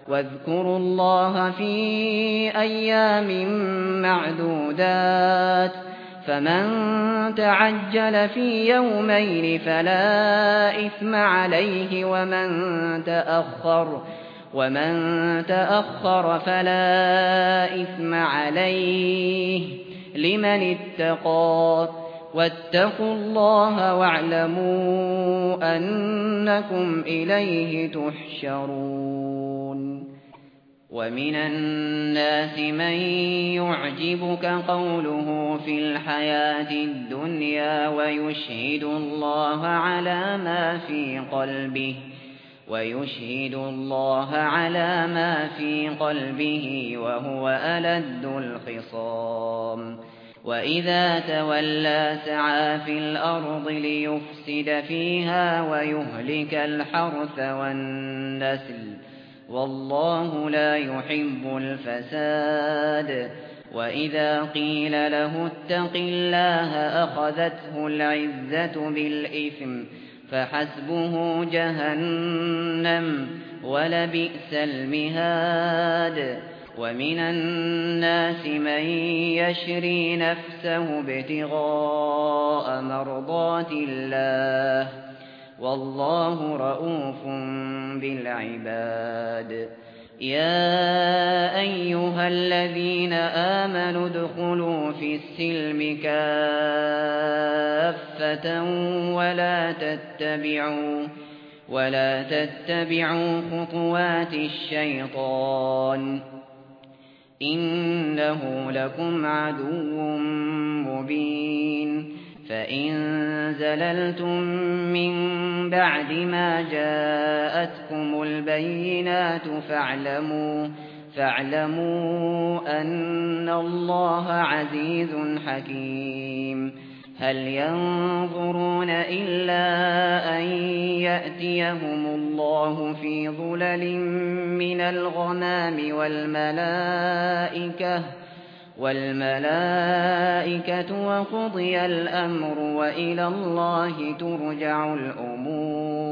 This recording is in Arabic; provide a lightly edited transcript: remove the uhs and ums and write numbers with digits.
واذكروا الله في أيام معدودات فمن تعجل في يومين فلا إثم عليه ومن تأخر فلا إثم عليه لمن اتقى واتقوا الله واعلموا أنكم إليه تحشرون ومن الناس من يعجبك قوله في الحياة الدنيا ويشهد الله على ما في قلبه وهو ألد الخصام وإذا تولى سعى في الأرض ليفسد فيها ويهلك الحرث والنسل والله لا يحب الفساد وإذا قيل له اتق الله أخذته العزة بالإثم فحسبه جهنم ولبئس المهاد ومن الناس من يشري نفسه ابتغاء مرضات الله والله رؤوف بالعباد يا أيها الذين آمنوا ادخلوا في السلم كافة ولا تتبعوا خطوات الشيطان إنه لكم عدو مبين فإن زللتم من بعد ما جاءتكم البينات فاعلموا أن الله عزيز حكيم هل ينظرون إلا أن يأتيهم الله في ظلل من الغمام والملائكة وقضي الأمر وإلى الله ترجع الأمور